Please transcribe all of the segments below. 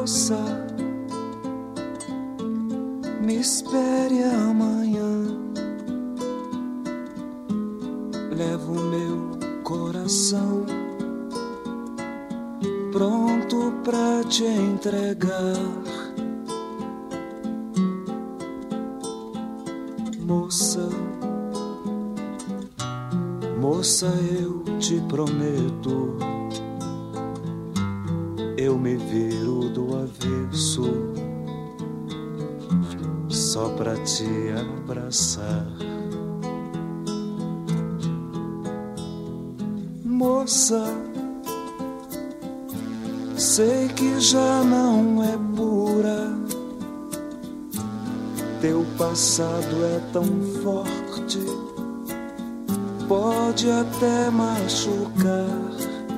Moça, me espere amanhã. Levo meu coração pronto pra te entregar. Moça, moça, eu te prometo, eu me viro do avesso só pra te abraçar. Moça, sei que já não é pura, teu passado é tão forte, pode até machucar.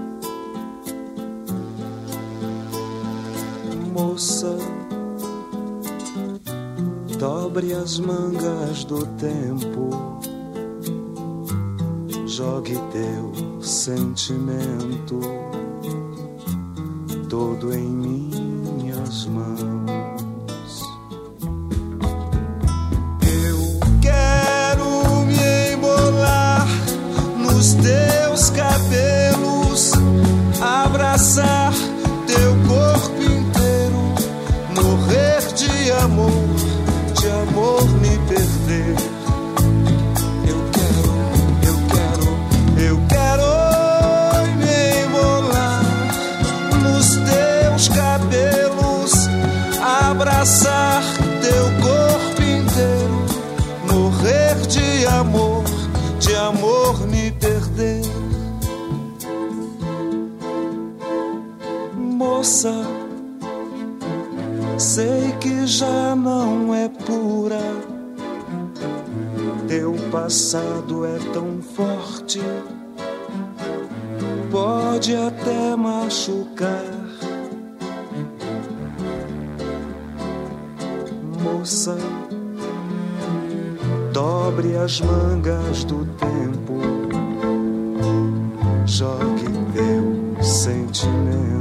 Moça, dobre as mangas do tempo, jogue teu sentimento todo em minhas mãos. Eu quero me embolar nos teus cabelos, abraçar teu corpo inteiro, morrer de amor me perder. Eu quero me embolar nos teus cabelos, abraçar teu corpo inteiro, morrer de amor me perder. Moça, sei que já não é pura, teu passado é tão forte, pode até machucar. Moça, dobre as mangas do tempo, jogue teu sentimento